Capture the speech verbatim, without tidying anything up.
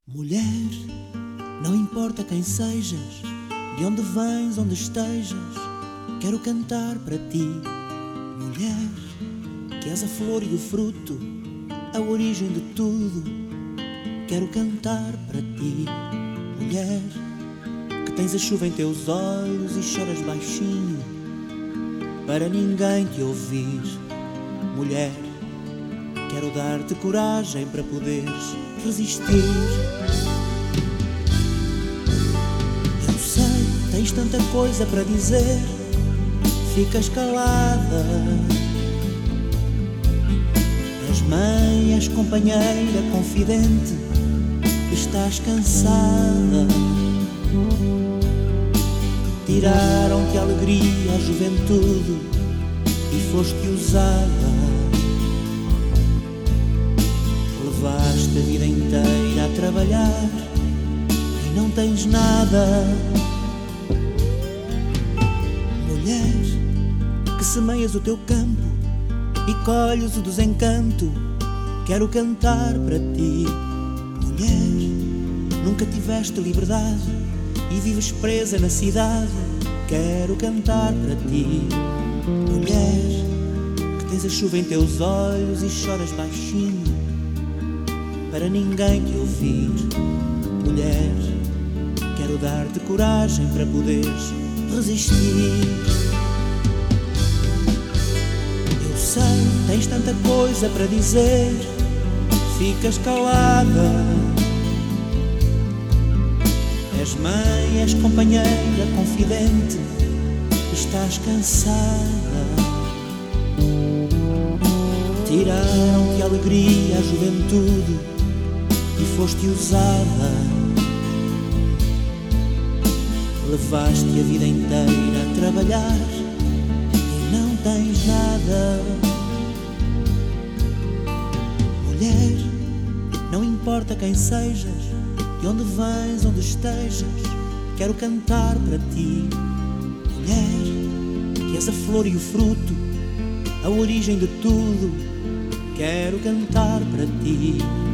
Mulher, não importa quem sejas, de onde vens, onde estejas, quero cantar para ti. Mulher, que és a flor e o fruto, a origem de tudo, quero cantar para ti. Mulher, que tens a chuva em teus olhos e choras baixinho, para ninguém te ouvir. Mulher, quero dar-te coragem para poderes resistir. Eu sei, tens tanta coisa para dizer, ficas calada. És mãe, és companheira, confidente, estás cansada. Tiraram-te a alegria, a juventude e foste usada. Levaste a vida inteira a trabalhar e não tens nada. Mulher, que semeias o teu campo e colhes o desencanto, quero cantar para ti. Mulher, nunca tiveste liberdade e vives presa na cidade, quero cantar para ti. Mulher, que tens a chuva em teus olhos e choras baixinho, para ninguém te ouvir. Mulher, quero dar-te coragem para poderes resistir. Eu sei, tens tanta coisa para dizer, ficas calada. És mãe, és companheira, confidente, estás cansada. Tiraram-te a alegria, a juventude e foste usada. Levaste a vida inteira a trabalhar e não tens nada. Mulher, não importa quem sejas, de onde vens, onde estejas, quero cantar para ti. Mulher, que és a flor e o fruto, a origem de tudo, quero cantar para ti.